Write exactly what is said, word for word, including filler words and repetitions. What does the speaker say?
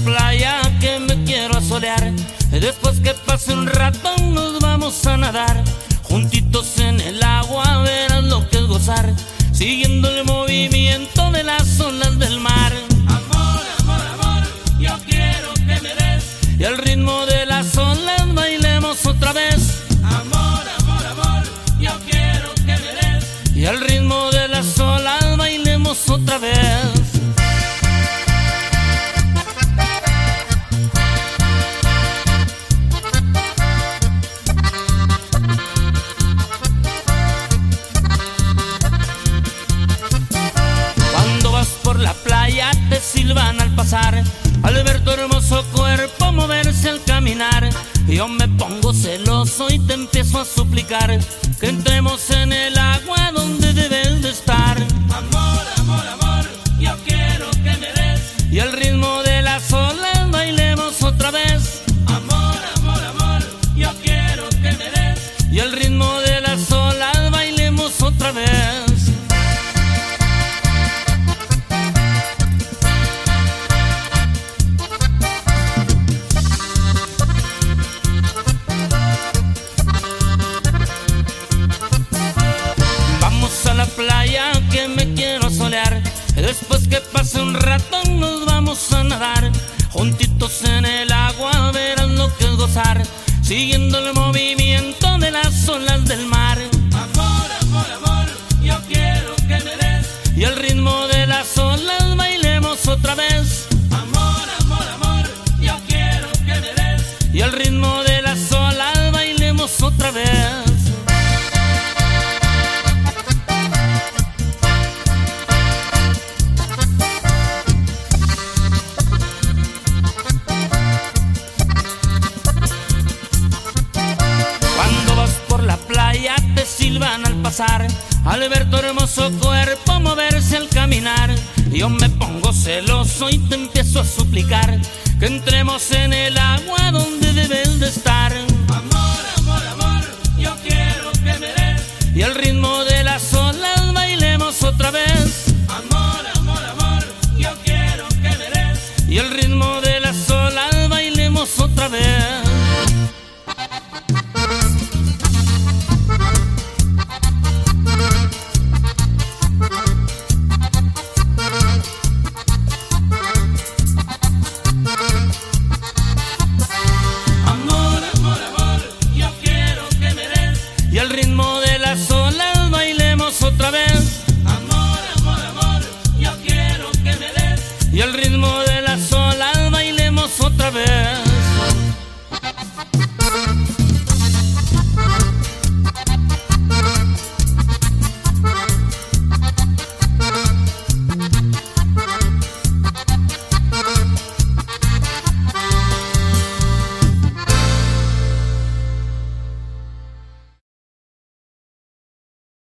playa que me quiero asolear. Después que pase un rato nos vamos a nadar. Juntitos en el agua verás lo que es gozar, siguiendo el movimiento de las olas del mar. Amor, amor, amor, yo quiero que me des. Y al ritmo de las olas bailemos otra vez. Amor, amor, amor, yo quiero que me des. Y al ritmo de las olas bailemos otra vez. La playa te silban al pasar, al ver tu hermoso cuerpo moverse al caminar. Yo me pongo celoso y te empiezo a suplicar que entremos en el agua donde debes de estar. Amor, amor, amor, yo quiero que me des. Y al ritmo de las olas bailemos otra vez. Amor, amor, amor, yo quiero que me des. Y al ritmo de las olas bailemos otra vez. La playa que me quiero solear. Después que pase un rato nos vamos a nadar. Juntitos en el agua verás lo que es gozar, siguiendo el movimiento de las olas del mar. Amor, amor, amor, yo quiero que me des. Y al ritmo de las olas bailemos otra vez. Amor, amor, amor, yo quiero que me des. Y al ritmo de las olas bailemos otra vez. Te silban al pasar, al ver tu hermoso cuerpo moverse al caminar. Yo me pongo celoso y te empiezo a suplicar que entremos en el agua donde debes de estar. Amor, amor, amor, yo quiero que me des. Y al ritmo de las olas bailemos otra vez. Amor, amor, amor, yo quiero que me des. Y al ritmo de las olas bailemos otra vez.